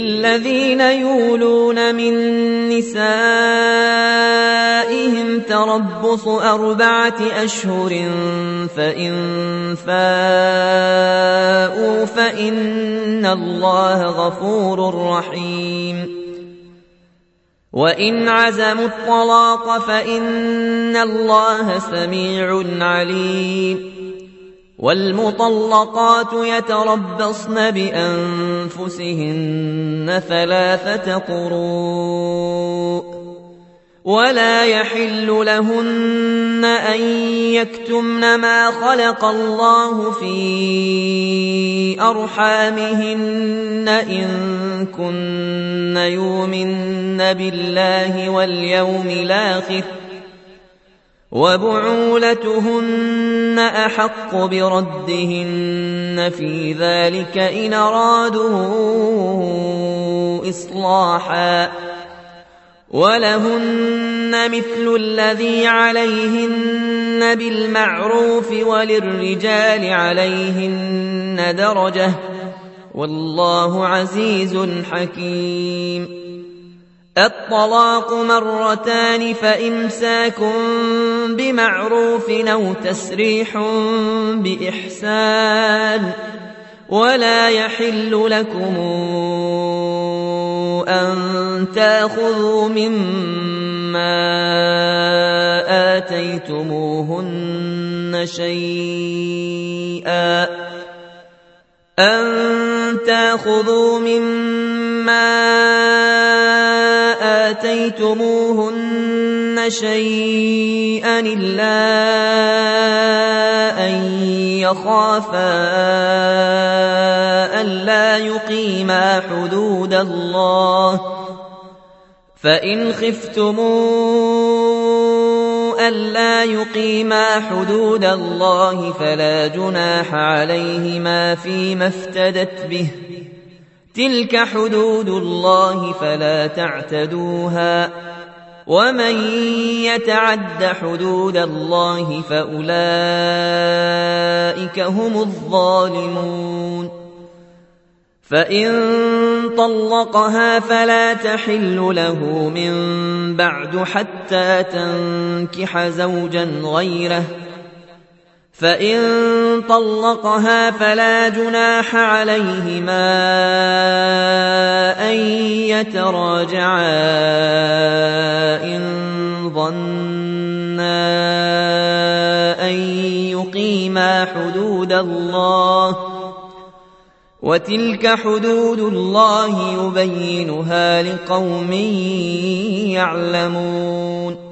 الذين يولون من نسائهم تربص 4 أشهر فإن فاءوا فإن الله غفور رحيم وإن عزموا الطلاق فإن الله سميع عليم والمطلقات يتربصن بأنفسهن 3 قروء ولا يحل لهن أن يكتمن ما خلق الله في أرحامهن إن كن يؤمن بالله واليوم الآخر وبعولتهن أحق بردهن في ذلك إن أرادوا إصلاحا ولهن مثل الذي عليهن بالمعروف وللرجال عليهن درجة والله عزيز حكيم الطلاق 2 فإمساك بمعروف أو تسريح بإحسان ولا يحل لكم أن تأخذوا مما آتيتموهن شيئا إلا أن يخافا ألا يقيما حدود الله فإن خفتموا ألا يقيما حدود الله فلا جناح عليهما فيما افتدت به تلك حدود الله فلا تعتدوها ومن يتعد حدود الله فأولئك هم الظالمون فإن طلقها فلا تحل له من بعد حتى تنكح زوجا غيره فإن طلقها فلا جناح عليهما أن يتراجعا إن ظنا أن يقيما حدود الله وتلك حدود الله يبينها لقوم يعلمون